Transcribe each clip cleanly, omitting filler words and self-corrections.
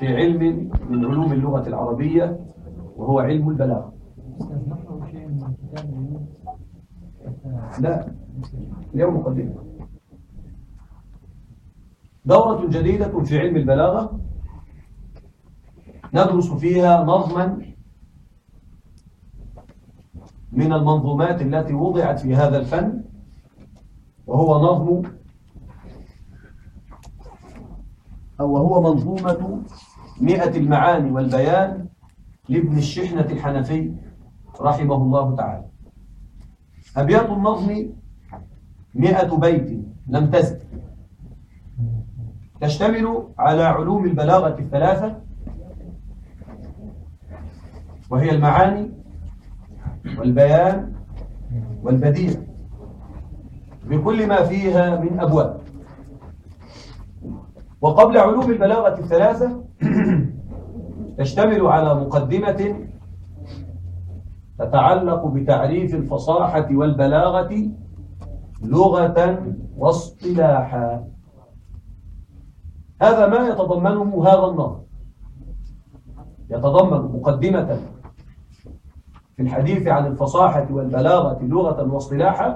في علم من علوم اللغة العربية وهو علم البلاغة. لا، اليوم مقدمة. دورة جديدة في علم البلاغة ندرس فيها نظما من المنظومات التي وضعت في هذا الفن، وهو منظومة 100 المعاني والبيان لابن الشحنة الحنفي رحمه الله تعالى. أبيات النظم 100 بيت لم تزد، تشتمل على علوم البلاغة الثلاثة، وهي المعاني والبيان والبديع، بكل ما فيها من أبواب. وقبل علوم البلاغة الثلاثة تشتمل على مقدمة تتعلق بتعريف الفصاحة والبلاغة لغة واصطلاحا. هذا ما يتضمنه هذا النظم، يتضمن مقدمة في الحديث عن الفصاحة والبلاغة لغة واصطلاحا،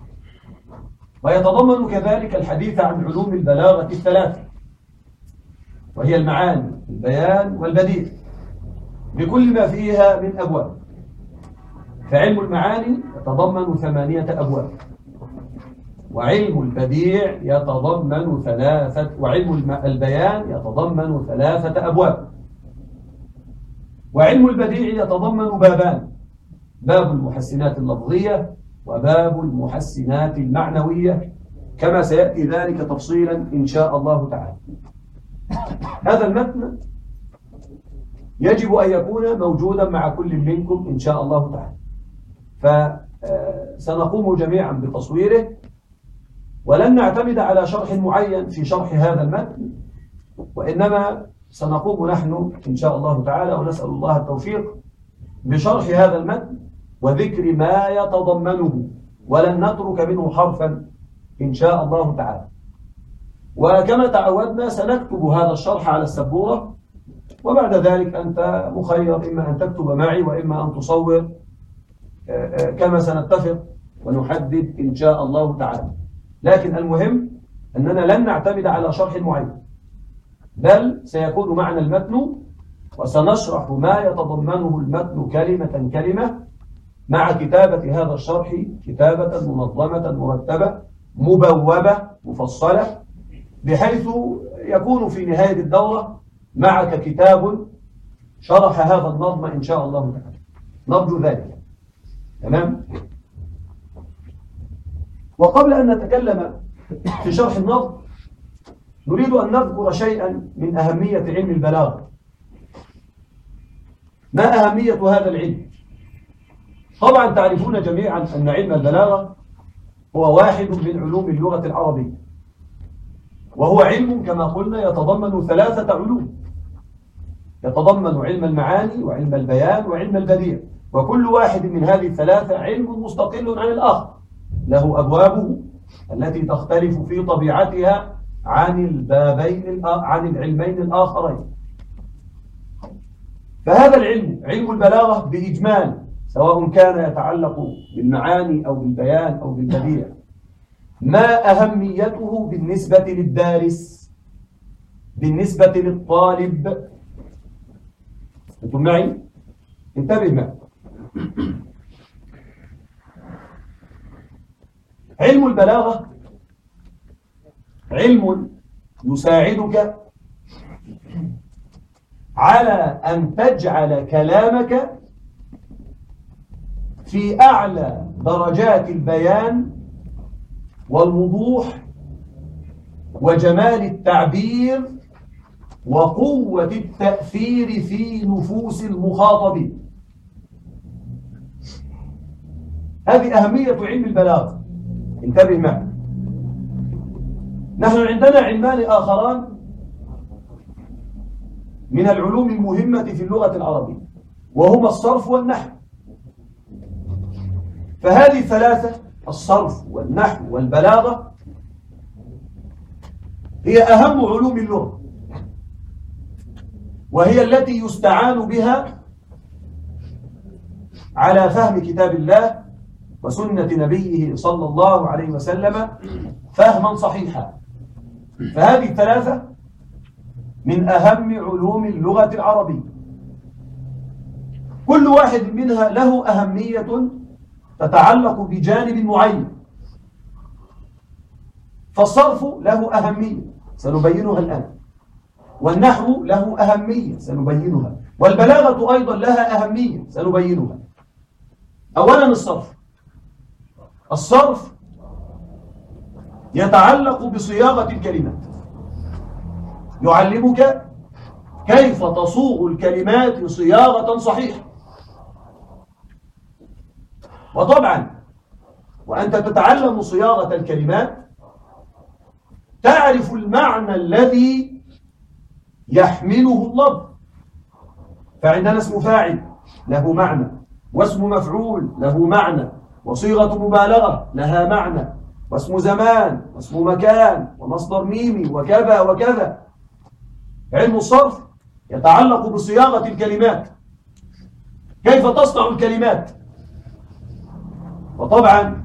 ويتضمن كذلك الحديث عن علوم البلاغة الثلاثة، وهي المعاني البيان والبديع، بكل ما فيها من أبواب. فعلم المعاني يتضمن 8 أبواب، وعلم البديع يتضمن 3، وعلم البيان يتضمن 3 أبواب. وعلم البديع يتضمن بابان: باب المحسنات اللفظية وباب المحسنات المعنوية، كما سيأتي ذلك تفصيلا إن شاء الله تعالى. هذا المتن يجب أن يكون موجودا مع كل منكم إن شاء الله تعالى، فسنقوم جميعا بتصويره، ولن نعتمد على شرح معين في شرح هذا المتن، وإنما سنقوم نحن إن شاء الله تعالى، ونسأل الله التوفيق، بشرح هذا المتن وذكر ما يتضمنه، ولن نترك منه حرفا إن شاء الله تعالى. وكما تعودنا سنكتب هذا الشرح على السبورة، وبعد ذلك أنت مخير إما أن تكتب معي وإما أن تصور كما سنتفق ونحدد إن شاء الله تعالى. لكن المهم أننا لن نعتمد على شرح معين، بل سيكون معنا المتن وسنشرح ما يتضمنه المتن كلمة كلمة، مع كتابة هذا الشرح كتابة منظمة مرتبة مبوبة مفصلة، بحيث يكون في نهاية الدورة معك كتاب شرح هذا النظم إن شاء الله تعالى، نرجو ذلك. تمام؟ وقبل أن نتكلم في شرح النظم نريد أن نذكر شيئا من أهمية علم البلاغة. ما أهمية هذا العلم؟ طبعا تعرفون جميعا أن علم البلاغة هو واحد من علوم اللغة العربية، وهو علم كما قلنا يتضمن 3 علوم، يتضمن علم المعاني وعلم البيان وعلم البديع، وكل واحد من هذه ال3 علم مستقل عن الآخر، له أبوابه التي تختلف في طبيعتها عن العلمين الآخرين. فهذا العلم، علم البلاغة بإجمال، سواء كان يتعلق بالمعاني أو بالبيان أو بالبديع، ما أهميته بالنسبة للدارس، بالنسبة للطالب؟ أنتم معي؟ انتبه معي. علم البلاغة علم يساعدك على أن تجعل كلامك في أعلى درجات البيان والوضوح وجمال التعبير وقوة التأثير في نفوس المخاطبين. هذه أهمية علم البلاغة، انتبه معي. نحن عندنا علمان آخران من العلوم المهمة في اللغة العربية، وهما الصرف والنحو. فهذه 3، الصرف والنحو والبلاغة، هي أهم علوم اللغة. وهي التي يستعان بها على فهم كتاب الله وسنة نبيه صلى الله عليه وسلم فهما صحيحا. فهذه الثلاثة من أهم علوم اللغة العربية، كل واحد منها له أهمية تتعلق بجانب معين. فالصرف له أهمية سنبينها الآن، والنحو له أهمية سنبينها، والبلاغة أيضا لها أهمية سنبينها. أولا الصرف يتعلق بصياغة الكلمات، يعلمك كيف تصوغ الكلمات صياغة صحيحة. وطبعا وأنت تتعلم صياغة الكلمات تعرف المعنى الذي يحمله اللفظ. فعندنا اسم فاعل له معنى، واسم مفعول له معنى، وصيغة مبالغة لها معنى، واسم زمان واسم مكان ومصدر ميمي وكذا وكذا. علم الصرف يتعلق بصياغة الكلمات، كيف تصنع الكلمات. وطبعا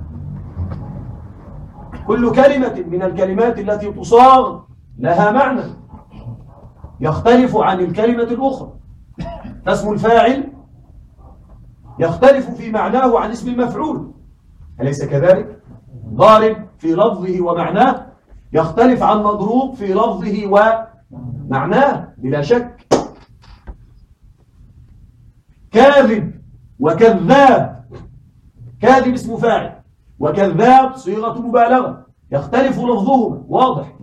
كل كلمة من الكلمات التي تصاغ لها معنى يختلف عن الكلمة الأخرى. فاسم الفاعل يختلف في معناه عن اسم المفعول، أليس كذلك؟ ضارب في لفظه ومعناه يختلف عن مضروب في لفظه ومعناه بلا شك. كاذب وكذاب، كاذب اسم فاعل وكذاب صيغة مبالغة، يختلف لفظهما واضح.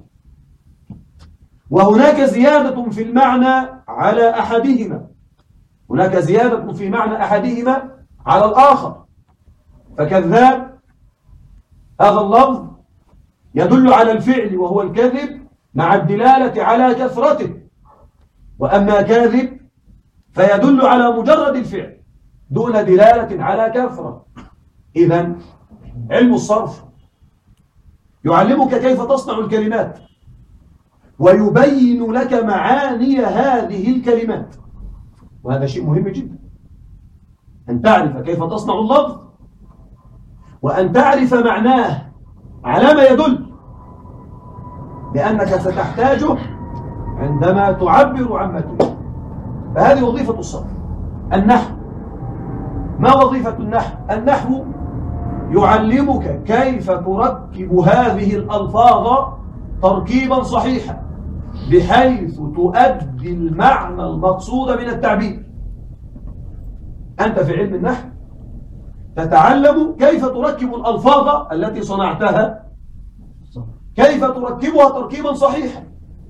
وهناك زيادة في المعنى على أحدهما، هناك زيادة في معنى أحدهما على الآخر. فكذاب هذا اللفظ يدل على الفعل وهو الكذب مع الدلالة على كثرته، وأما كاذب فيدل على مجرد الفعل دون دلالة على كثرة. إذن علم الصرف يعلمك كيف تصنع الكلمات ويبين لك معاني هذه الكلمات، وهذا شيء مهم جدا، أن تعرف كيف تصنع اللفظ وأن تعرف معناه على ما يدل، لأنك ستحتاجه عندما تعبر عما تريد. فهذه وظيفة الصرف. النحو، ما وظيفة النحو؟ النحو يعلمك كيف تركب هذه الألفاظ تركيبا صحيحا بحيث تؤدي المعنى المقصود من التعبير. أنت في علم النحو تتعلم كيف تركب الألفاظ التي صنعتها، كيف تركبها تركيبا صحيحا.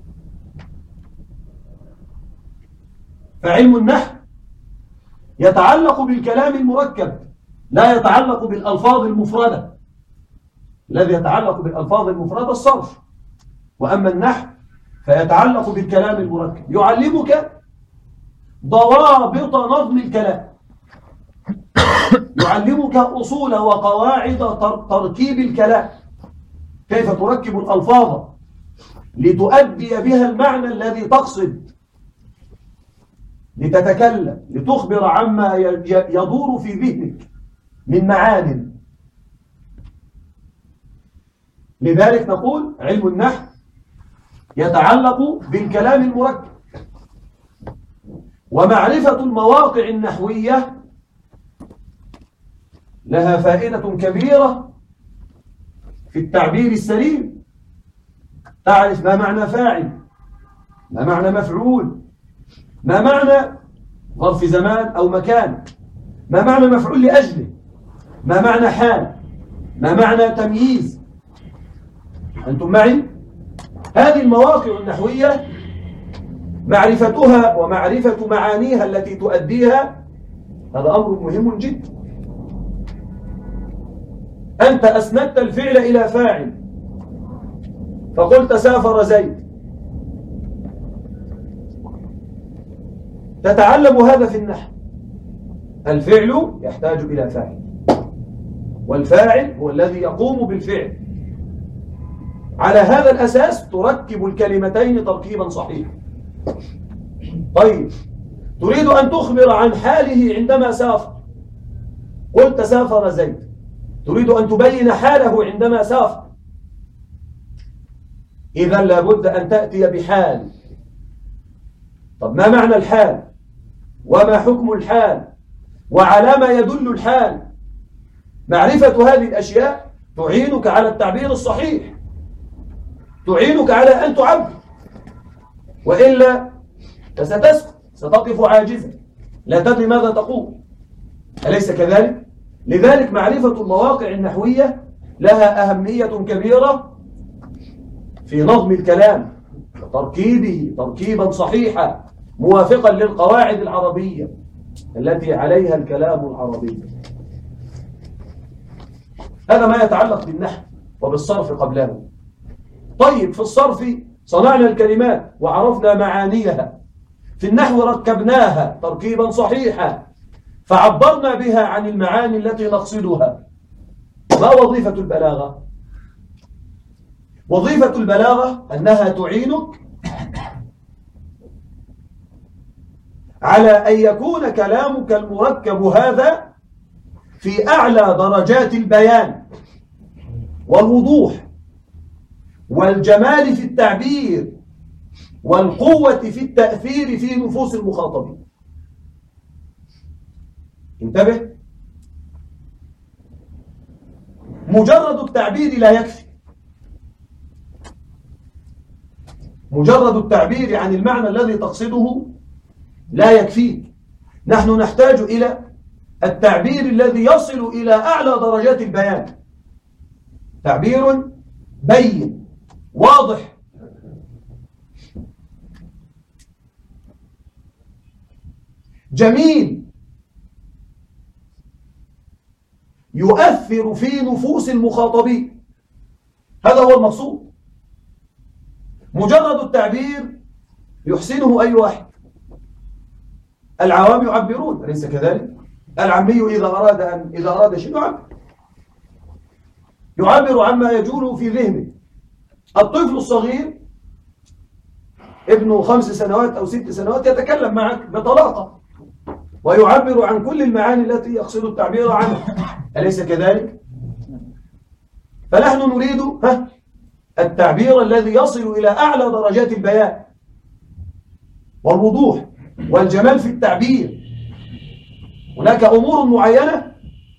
فعلم النحو يتعلق بالكلام المركب، لا يتعلق بالألفاظ المفردة. الذي يتعلق بالألفاظ المفردة الصرف، وأما النحو فيتعلق بالكلام المركب، يعلمك ضوابط نظم الكلام، يعلمك أصول وقواعد تركيب الكلام، كيف تركب الألفاظ لتؤدي بها المعنى الذي تقصد، لتتكلم، لتخبر عما يدور في ذهنك من معان. لذلك نقول علم النحو يتعلق بالكلام المركب. ومعرفة المواقع النحوية لها فائدة كبيرة في التعبير السليم. تعرف ما معنى فاعل، ما معنى مفعول، ما معنى ظرف زمان أو مكان، ما معنى مفعول لأجله، ما معنى حال، ما معنى تمييز. أنتم معي؟ هذه المواقع النحوية معرفتها ومعرفة معانيها التي تؤديها هذا أمر مهم جدا. أنت أسندت الفعل إلى فاعل فقلت سافر زيد، تتعلم هذا في النحو. الفعل يحتاج إلى فاعل، والفاعل هو الذي يقوم بالفعل. على هذا الأساس تركب الكلمتين تركيبا صحيحا. طيب تريد أن تخبر عن حاله عندما سافر، قلت سافر زيد، تريد أن تبين حاله عندما سافر، إذا لابد أن تأتي بحال. طب ما معنى الحال؟ وما حكم الحال؟ وعلى ما يدل الحال؟ معرفة هذه الأشياء تعينك على التعبير الصحيح، تعينك على أن تعبر، وإلا فستسكت، ستقف عاجزا لا تدري ماذا تقول، أليس كذلك؟ لذلك معرفة المواقع النحوية لها أهمية كبيرة في نظم الكلام وتركيبه تركيبا صحيحا موافقا للقواعد العربية التي عليها الكلام العربي. هذا ما يتعلق بالنحو وبالصرف قبله. طيب في الصرف صنعنا الكلمات وعرفنا معانيها، في النحو ركبناها تركيبا صحيحا فعبرنا بها عن المعاني التي نقصدها. ما وظيفة البلاغة؟ وظيفة البلاغة أنها تعينك على أن يكون كلامك المركب هذا في أعلى درجات البيان والوضوح والجمال في التعبير والقوة في التأثير في نفوس المخاطبين. انتبه، مجرد التعبير لا يكفي، مجرد التعبير عن المعنى الذي تقصده لا يكفيك. نحن نحتاج إلى التعبير الذي يصل إلى أعلى درجات البيان، تعبير بين واضح جميل يؤثر في نفوس المخاطبين. هذا هو المقصود. مجرد التعبير يحسنه أي واحد. العوام يعبرون أليس كذلك؟ العامي إذا أراد شيء يعبر عما يجول في ذهنه. الطفل الصغير ابنه 5 سنوات أو 6 سنوات يتكلم معك بطلاقة ويعبر عن كل المعاني التي يقصد التعبير عنها، أليس كذلك؟ فنحن نريد التعبير الذي يصل إلى أعلى درجات البيان والوضوح والجمال في التعبير. هناك أمور معينة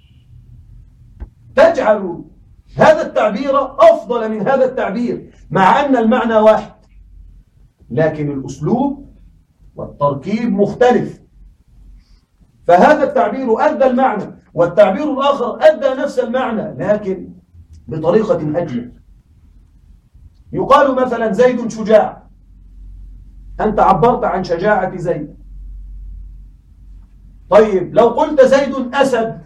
تجعل هذا التعبير أفضل من هذا التعبير مع أن المعنى واحد، لكن الأسلوب والتركيب مختلف. فهذا التعبير أدى المعنى والتعبير الآخر أدى نفس المعنى لكن بطريقة أجمل. يقال مثلا زيد شجاع، أنت عبرت عن شجاعة زيد. طيب لو قلت زيد أسد،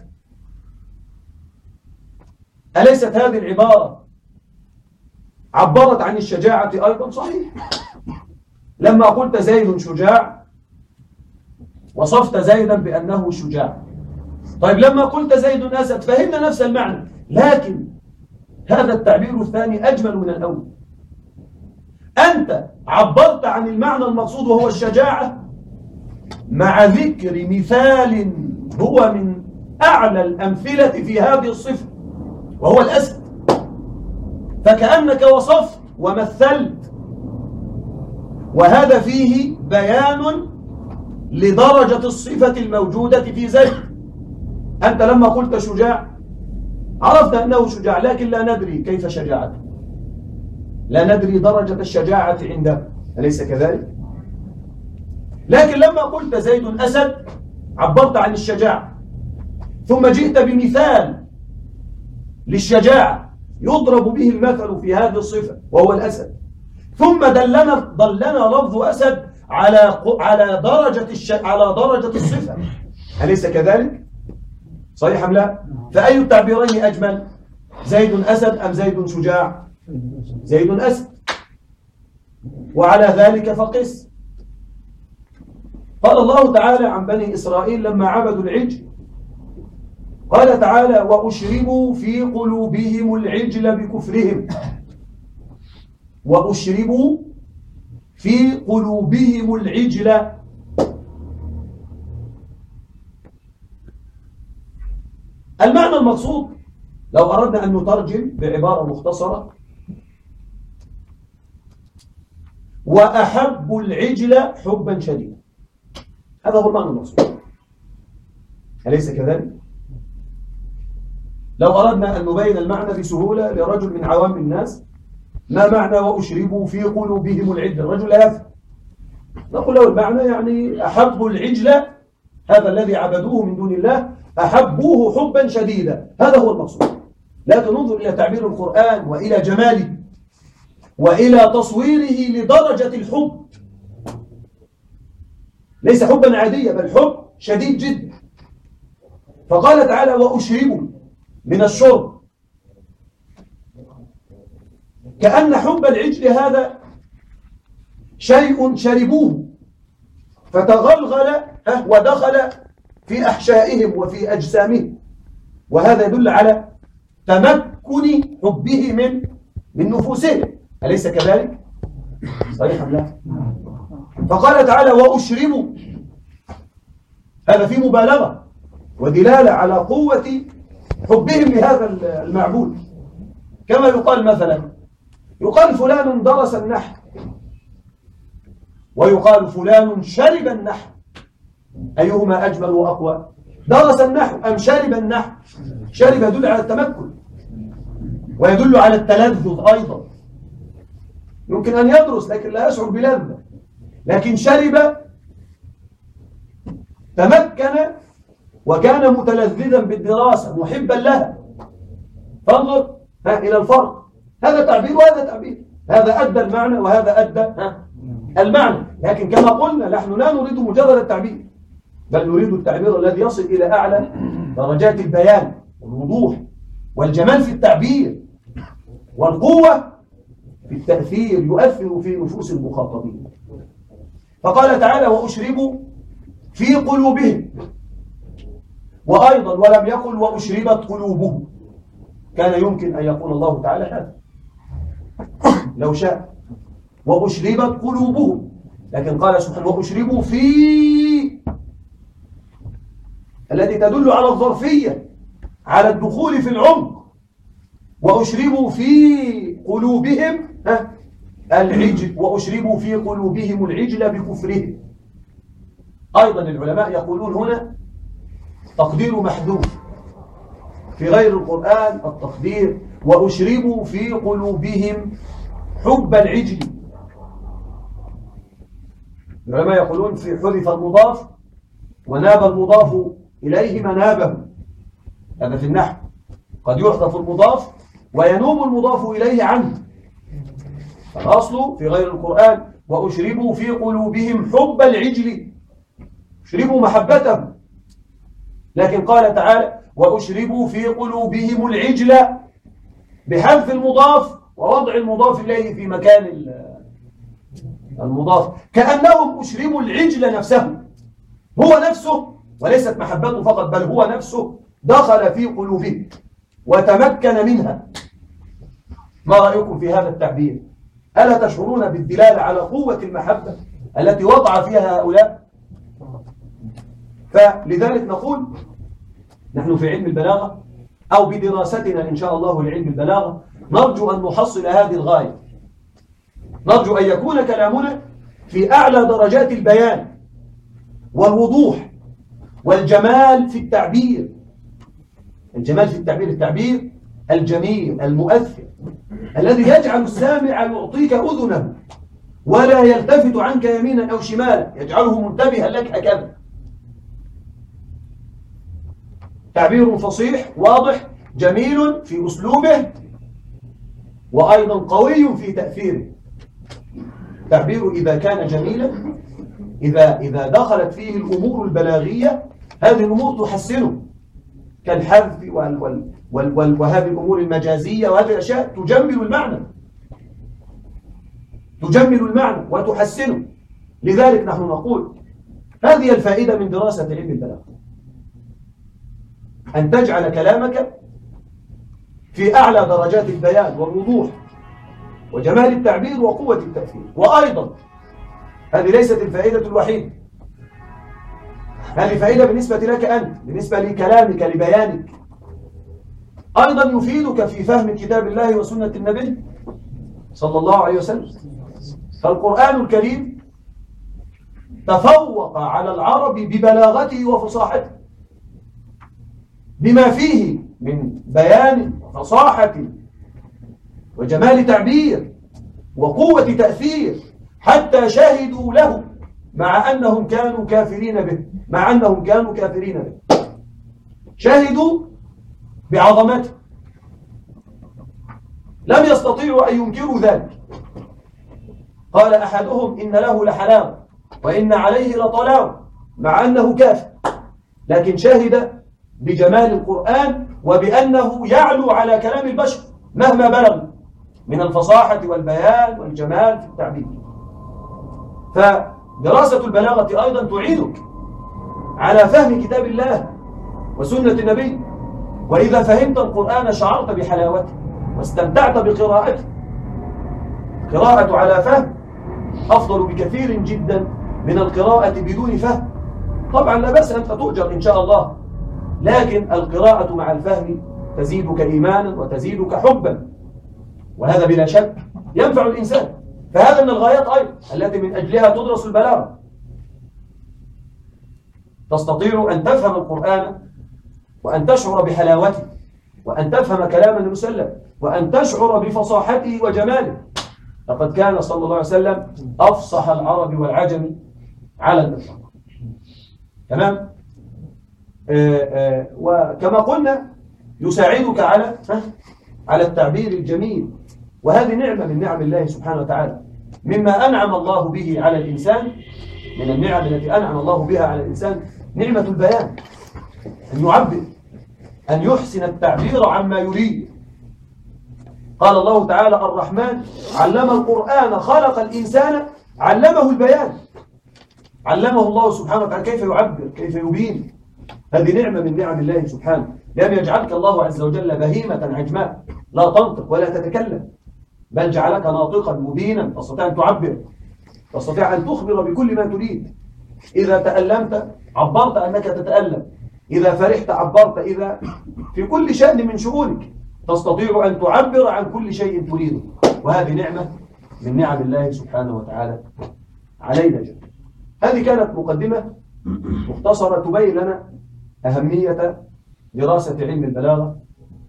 أليست هذه العبارة عبرت عن الشجاعة أيضا؟ صحيح. لما قلت زيد شجاع وصفت زيدا بأنه شجاع. طيب لما قلت زيد أسد فهمنا نفس المعنى، لكن هذا التعبير الثاني أجمل من الأول. أنت عبرت عن المعنى المقصود وهو الشجاعة مع ذكر مثال هو من أعلى الأمثلة في هذه الصفة وهو الأسد، فكأنك وصفت ومثلت، وهذا فيه بيان لدرجة الصفة الموجودة في زيد. أنت لما قلت شجاع عرفت أنه شجاع، لكن لا ندري كيف شجاعته، لا ندري درجة الشجاعة عنده، أليس كذلك؟ لكن لما قلت زيد أسد عبرت عن الشجاعة، ثم جئت بمثال للشجاعة يضرب به المثل في هذه الصفة وهو الأسد، ثم دلنا لفظ أسد على درجة الصفة، أليس كذلك؟ صحيح أم لا؟ فأي التعبيرين أجمل؟ زيد أسد أم زيد شجاع؟ زيد أسد. وعلى ذلك فقس. قال الله تعالى عن بني إسرائيل لما عبدوا العجل، قال تعالى وأشربوا في قلوبهم العجل بكفرهم، وأشربوا في قلوبهم العجل. المعنى المقصود لو أردنا أن نترجم بعبارة مختصرة: وأحب العجل حبا شديدا. هذا هو المعنى المقصود، أليس كذلك؟ لو أردنا أن نبين المعنى بسهولة لرجل من عوام الناس: ما معنى وأشربوا في قلوبهم العجل؟ الرجل لا يفهم. نقول له المعنى يعني أحب العجل، هذا الذي عبدوه من دون الله، أحبوه حبا شديدا. هذا هو المقصود. لا تنظر إلى تعبير القرآن وإلى جماله وإلى تصويره لدرجة الحب، ليس حبا عاديا بل حب شديد جدا. فقال تعالى: وأشربوا من الشرب، كأن حب العجل هذا شيء شربوه فتغلغل ودخل في أحشائهم وفي أجسامهم، وهذا يدل على تمكن حبه من نفوسهم، أليس كذلك؟ صحيح أم لا؟ فقال تعالى: وأشربوا، هذا فيه مبالغة ودلالة على قوة حبهم لهذا المعبود. كما يقال مثلا، يقال فلان درس النحو، ويقال فلان شرب النحو، أيهما أجمل وأقوى؟ درس النحو أم شرب النحو؟ شرب يدل على التمكن ويدل على التلذذ أيضا. يمكن أن يدرس لكن لا يشعر بلذة، لكن شرب تمكن وكان متلذذا بالدراسة محبا لها. فانظر إلى الفرق، هذا تعبير وهذا تعبير، هذا أدى المعنى وهذا أدى المعنى. لكن كما قلنا نحن لا نريد مجرد التعبير، بل نريد التعبير الذي يصل إلى أعلى درجات البيان والوضوح والجمال في التعبير والقوة في التأثير، يؤثر في نفوس المخاطبين. فقال تعالى: وأشربوا في قلوبهم، وأيضا ولم يقل وأشربت قلوبهم. كان يمكن أن يقول الله تعالى هذا لو شاء، وأشربت قلوبهم، لكن قال سبحانه: وأشربوا في، التي تدل على الظرفية، على الدخول في العمق. وأشربوا في قلوبهم العجل، وأشربوا في قلوبهم العجل بكفرهم. أيضا العلماء يقولون هنا تقدير محذوف في غير القرآن، التقدير: وأشربوا في قلوبهم حب العجل. العلماء يقولون في حذف المضاف وناب المضاف إليه منابه، هذا في النحو قد يحذف المضاف وينوب المضاف إليه عنه. فالأصل في غير القرآن: وأشربوا في قلوبهم حب العجل، اشربوا محبته. لكن قال تعالى: وأشربوا في قلوبهم العجل بحذف المضاف ووضع المضاف إليه في مكان المضاف، كأنهم أشربوا العجل نفسه، هو نفسه، وليست محبته فقط بل هو نفسه دخل في قلوبهم وتمكن منها. ما رأيكم في هذا التعبير؟ ألا تشعرون بالدلالة على قوة المحبة التي وضع فيها هؤلاء؟ فلذلك نقول نحن في علم البلاغة أو بدراستنا إن شاء الله لعلم البلاغة نرجو أن نحصل هذه الغاية، نرجو أن يكون كلامنا في أعلى درجات البيان والوضوح والجمال في التعبير. الجمال في التعبير، التعبير الجميل المؤثر الذي يجعل السامع يعطيك أذنه ولا يلتفت عنك يمينا أو شمالا، يجعله منتبها لك هكذا. تعبير فصيح واضح جميل في أسلوبه وأيضا قوي في تأثيره. تعبير إذا كان جميلا، إذا دخلت فيه الأمور البلاغية هذه الأمور تحسنه، كالحذف وهذه الأمور المجازية، وهذه الأشياء تجمل المعنى وتحسنه. لذلك نحن نقول هذه الفائدة من دراسة علم البلاغة، أن تجعل كلامك في أعلى درجات البيان والوضوح وجمال التعبير وقوة التأثير، وأيضا هذه ليست الفائدة الوحيدة، هذه فائدة بالنسبة لك أنت، بالنسبة لكلامك لبيانك. أيضا يفيدك في فهم كتاب الله وسنة النبي صلى الله عليه وسلم. فالقرآن الكريم تفوق على العرب ببلاغته وفصاحته، بما فيه من بيان وفصاحة وجمال تعبير وقوة تأثير، حتى شهدوا له مع أنهم كانوا كافرين به، شهدوا بعظمته، لم يستطيعوا أن ينكروا ذلك. قال أحدهم إن له لحلاوة وإن عليه لطلاوة، مع أنه كافر، لكن شهد بجمال القرآن وبأنه يعلو على كلام البشر مهما بلغ من الفصاحة والبيان والجمال في التعبير. فدراسة البلاغة أيضا تعينك على فهم كتاب الله وسنة النبي، وإذا فهمت القرآن شعرت بحلاوته واستمتعت بقراءته. قراءة على فهم أفضل بكثير جدا من القراءة بدون فهم. طبعا لا بأس أنت تؤجر إن شاء الله، لكن القراءة مع الفهم تزيدك إيمانا وتزيدك حبا، وهذا بلا شك ينفع الإنسان. فهذا من الغايات أيضا التي من أجلها تدرس البلاغة. تستطيع أن تفهم القرآن وأن تشعر بحلاوته، وأن تفهم كلام النبي صلى الله عليه وسلم، وأن تشعر بفصاحته وجماله. لقد كان صلى الله عليه وسلم أفصح العرب والعجم على الإطلاق. تمام؟ وكما قلنا يساعدك على التعبير الجميل، وهذه نعمة من نعم الله سبحانه وتعالى، مما أنعم الله به على الإنسان. من النعم التي أنعم الله بها على الإنسان نعمة البيان، أن يعبر، أن يحسن التعبير عما يريد. قال الله تعالى الرحمن علم القرآن خلق الإنسان علمه البيان. علمه الله سبحانه وتعالى كيف يعبر، كيف يبين. هذه نعمة من نعم الله سبحانه. لم يجعلك الله عز وجل بهيمة عجماء لا تنطق ولا تتكلم، بل جعلك ناطقا مبينا، تستطيع أن تعبر، تستطيع أن تخبر بكل ما تريد. إذا تألمت عبرت أنك تتألم، إذا فرحت عبرت، إذا في كل شأن من شؤونك تستطيع أن تعبر عن كل شيء تريده. وهذه نعمة من نعم الله سبحانه وتعالى علينا جميعا. هذه كانت مقدمة مختصرة تبين لنا أهمية دراسة علم البلاغة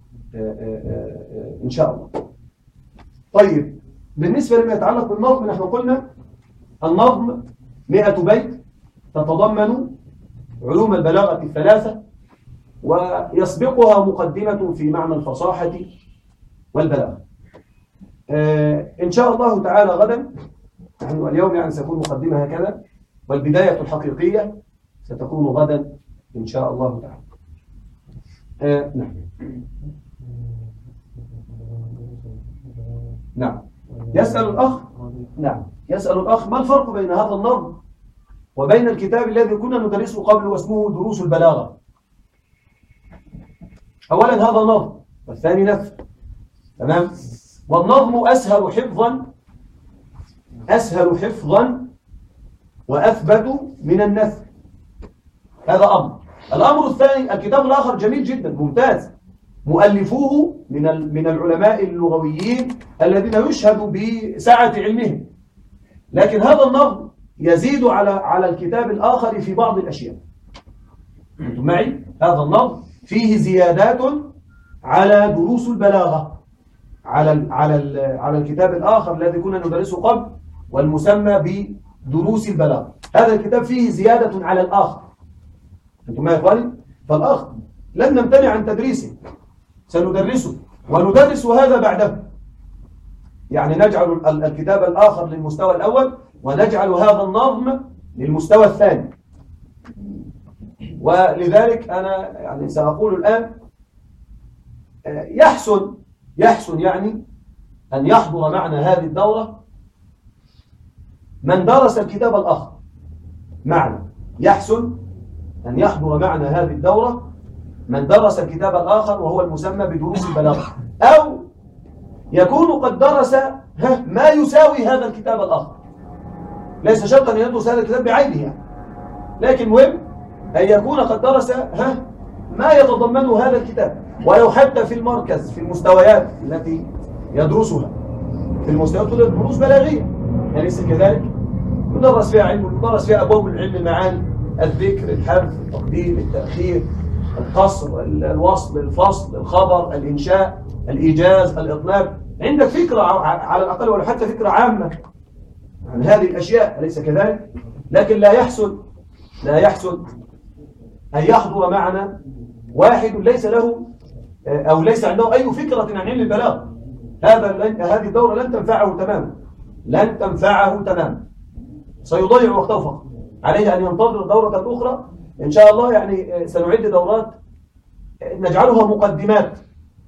إن شاء الله. طيب، بالنسبة لما يتعلق بالنظم، نحن قلنا النظم 100 بيت تتضمن علوم البلاغة الثلاثة، ويسبقها مقدمة في معنى الفصاحة والبلاغة. إن شاء الله تعالى غدا، يعني واليوم سيكون مقدمة هكذا، والبداية الحقيقية ستكون غدا إن شاء الله تعالى. نعم. نعم. يسأل الأخ ما الفرق بين هذا النظم وبين الكتاب الذي كنا ندرسه قبل واسمه دروس البلاغة؟ أولا هذا نظم والثاني نثر، تمام؟ والنظم أسهل حفظا وأثبت من النثر، هذا أمر. الأمر الثاني الكتاب الآخر جميل جدا ممتاز، مؤلفوه من العلماء اللغويين الذين يشهد بسعة علمهم، لكن هذا النظم يزيد على الكتاب الآخر في بعض الأشياء. أنتم معي؟ هذا النظم فيه زيادات على دروس البلاغة، على الكتاب الآخر الذي كنا ندرسه قبل والمسمى بدروس البلاغة. هذا الكتاب فيه زيادة على الآخر. أنتم معي يا إخواني؟ فالآخر لن نمتنع عن تدريسه، سندرسه وندرس هذا بعده، يعني نجعل الكتاب الآخر للمستوى الأول ونجعل هذا النظم للمستوى الثاني. ولذلك أنا يعني سأقول الآن يحسن يعني أن يحضر معنا هذه الدورة من درس الكتاب الآخر معنا. يحسن أن يحضر معنا هذه الدورة من درس الكتاب الآخر وهو المسمى بدروس البلاغة، أو يكون قد درس ما يساوي هذا الكتاب الآخر. ليس شرطا أن يدرس هذا الكتاب بعينه يعني. لكن مهم أن يكون قد درس ما يتضمنه هذا الكتاب، ولو حتى في المركز في المستويات التي يدرسها. في المستويات توجد دروس بلاغية أليس كذلك؟ يدرس فيها علم، يدرس فيها أبواب العلم المعاني، الذكر، الحذف، التقديم، التأخير، القصر، الوصل، الفصل، الخبر، الإنشاء، الإيجاز، الإطناب. عندك فكرة على الأقل ولو حتى فكرة عامة عن هذه الأشياء أليس كذلك؟ لكن لا يحسن أن يحضر معنا واحد ليس له أو ليس عنده أي فكرة عن علم البلاغ. هذه الدورة لن تنفعه تماما، سيضيع وقته فقط. عليه أن ينتظر دورة أخرى إن شاء الله. يعني سنعد دورات نجعلها مقدمات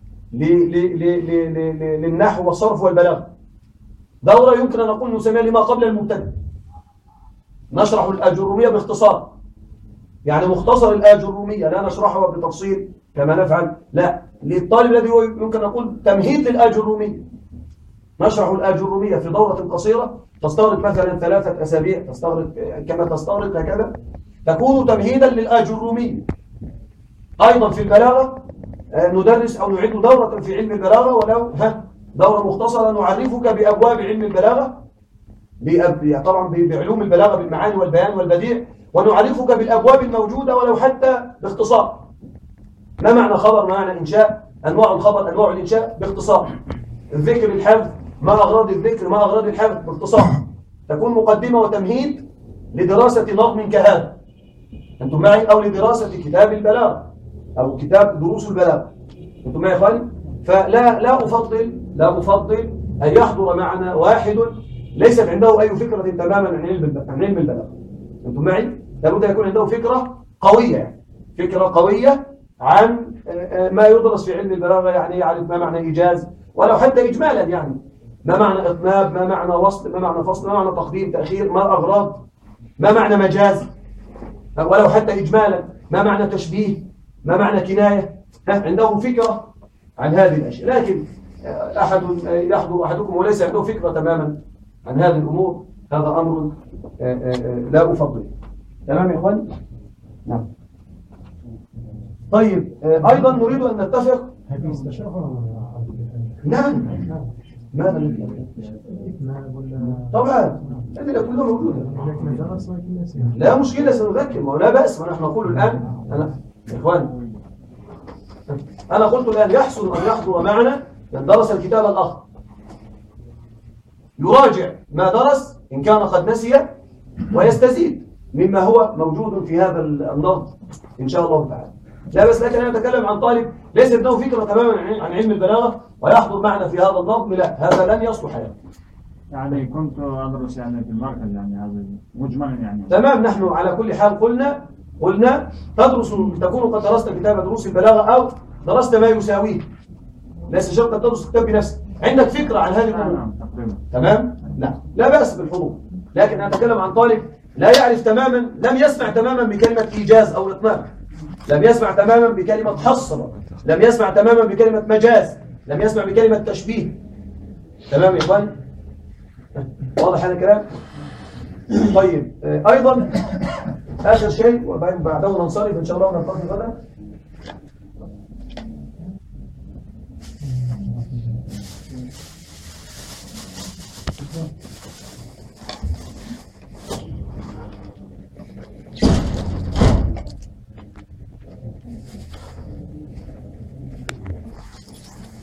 للنحو والصرف والبلاغ. دورة يمكن أن نقول نسميها لما قبل المبتدئ، نشرح الآجرومية باختصار، يعني مختصر الآجرومية، لا نشرحها بتفصيل كما نفعل، لا، للطالب الذي هو يمكن أن نقول تمهيد للآجرومية. نشرح الآجرومية في دورة قصيرة تستغرق مثلا 3 أسابيع، تستغرق كما تستغرق هكذا، تكون تمهيدا للآجرومية. أيضا في البلاغة ندرس أو نعد دورة في علم البلاغة، ولو دورة مختصرة نعرفك بأبواب علم البلاغة، طبعا بعلوم البلاغة بالمعاني والبيان والبديع، ونعرفك بالأبواب الموجودة ولو حتى باختصار. ما معنى خبر، ما معنى إنشاء، أنواع الخبر، أنواع الإنشاء باختصار. الذكر، الحذف، ما أغراض الذكر، ما أغراض الحذف باختصار. تكون مقدمة وتمهيد لدراسة نظم كهذا، أنتم معي، أو لدراسة كتاب البلاغة أو كتاب دروس البلاغة، أنتم معي يا إخواني؟ فلا أفضل أن يحضر معنا واحد ليست عنده أي فكرة تماما عن علم البلاغة. أنتم معي؟ لابد أن يكون عنده فكرة قوية، يعني فكرة قوية عن ما يدرس في علم البلاغة، يعني يعرف ما معنى إيجاز ولو حتى إجمالا، يعني ما معنى إطناب، ما معنى وصل، ما معنى فصل، ما معنى تقديم، تأخير، ما أغراض، ما معنى مجاز ولو حتى إجمالا، ما معنى تشبيه، ما معنى كناية. عندهم فكرة عن هذه الأشياء. لكن يحضر أحدكم وليس عنده فكرة تماما عن هذه الأمور، هذا أمر لا أفضل. تمام يا إخوان؟ نعم. طيب، أيضا نريد أن نتفق. نعم. ماذا طبعا الأدلة كلها موجودة، لا مشكلة، سنذكر، ما لا بأس. ونحن نقول الآن يا إخوان، أنا قلت الآن يحسن أن يحضر معنا من درس الكتاب الآخر، يراجع ما درس إن كان قد نسي، ويستزيد مما هو موجود في هذا النظم إن شاء الله تعالى. لا بس، لكن أنا أتكلم عن طالب ليس عنده فكرة تماما عن علم البلاغة ويحضر معنا في هذا النظم، لا، هذا لن يصلح يعني كنت أدرس يعني في المركز، يعني هذا مجملا يعني. تمام. نحن على كل حال قلنا تكون قد درست كتاب دروس البلاغة أو درست ما يساويه، ليس شرط أن تدرس الكتاب بنفسك، عندك فكرة عن هذه الأمور. تمام؟ لا بأس بالحضور. لكن أنا أتكلم عن طالب لا يعرف تماما، لم يسمع تماما بكلمة إيجاز أو إطناب، لم يسمع تماما بكلمة حصر، لم يسمع تماما بكلمة مجاز، لم يسمع بكلمة تشبيه. تمام يا إخوان؟ واضح هذا الكلام؟ طيب، أيضا آخر شيء وبعده ننصرف إن شاء الله ونلتقي غدا.